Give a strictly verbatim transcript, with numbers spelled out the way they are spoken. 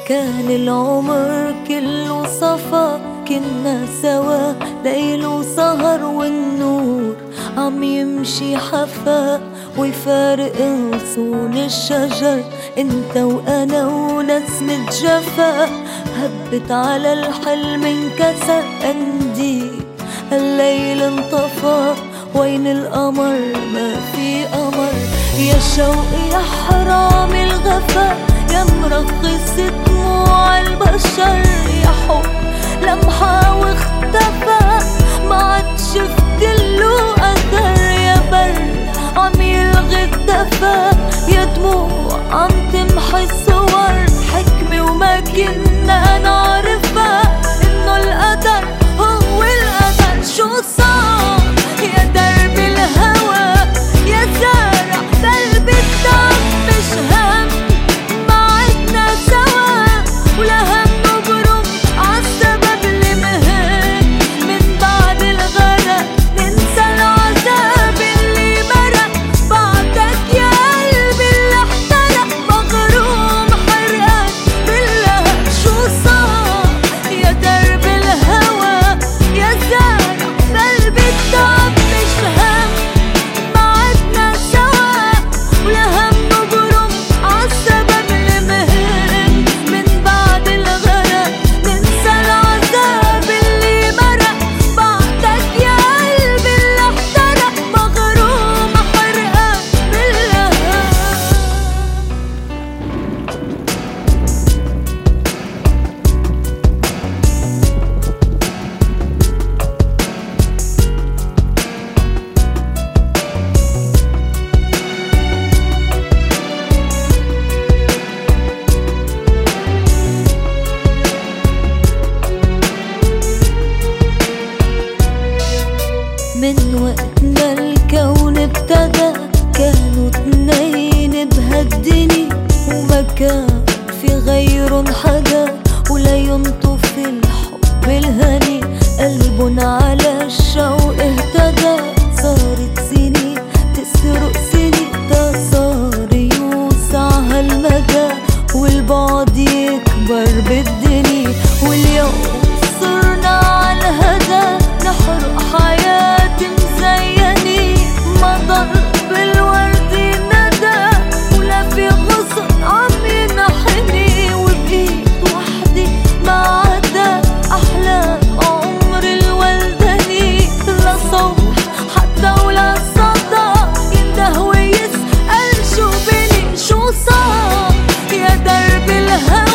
كان العمر كله صفا، كنا سوا ليل وسهر، والنور عم يمشي حفا ويفارق غصون الشجر. انت وانا ونسمة جفا هبت على الحلم انكسر. قنديل الليل انطفى، وين القمر؟ ما في قمر. يا شوق يا حرام الغفا، يا مرخص دموع البشر. يا حب لمحة واختفى، ما عاد شفت له أثر. يا برد عم يلغي الدفا، يا دموع عم تمحي الصور. حكمة وما كنا نعرفها، إنه القدر هو القدر. شو صار يا درب الهوى، يا زارع قلبي الدم. مش هم ما عدنا سوا، ولا هم نبرم عالسبب اللي مهن. من بعد الغرق ننسى العذاب اللي مرق. بعدك يا قلبي اللي احترق، مغروم حرقان باللهب. شو صار يا درب الهوى، يا زارع قلبي الدم. مش هم ما عدنا سوا، ولا هم نبرم عالسبب اللي مهن. من بعد الغرق ننسى العذاب اللي مرق. بعدك يا قلبي اللي احترق، مغروم حرقان باللهب. من وقتنا الكون ابتدى، كانوا اتنين بهالدنيا، وما كان في غيرن حدا، ولا ينطف الحب الهني. قلبن على الشوق اهتدى، صارت سنين تسرق سنين. دا صار يوسع هالمدى، والبعد يكبر بالدنيا. واليوم صرنا عالهدى، نحرق حياة مزينين. ما ضل بالورد ندى، ولا في غصن عم ينحني. وبإيد وحدي ما عدا أحلام عمر الولدني. لا صوت حتى ولا صدى، ينده ويسأل شو بني. شو صار يا درب الهوى،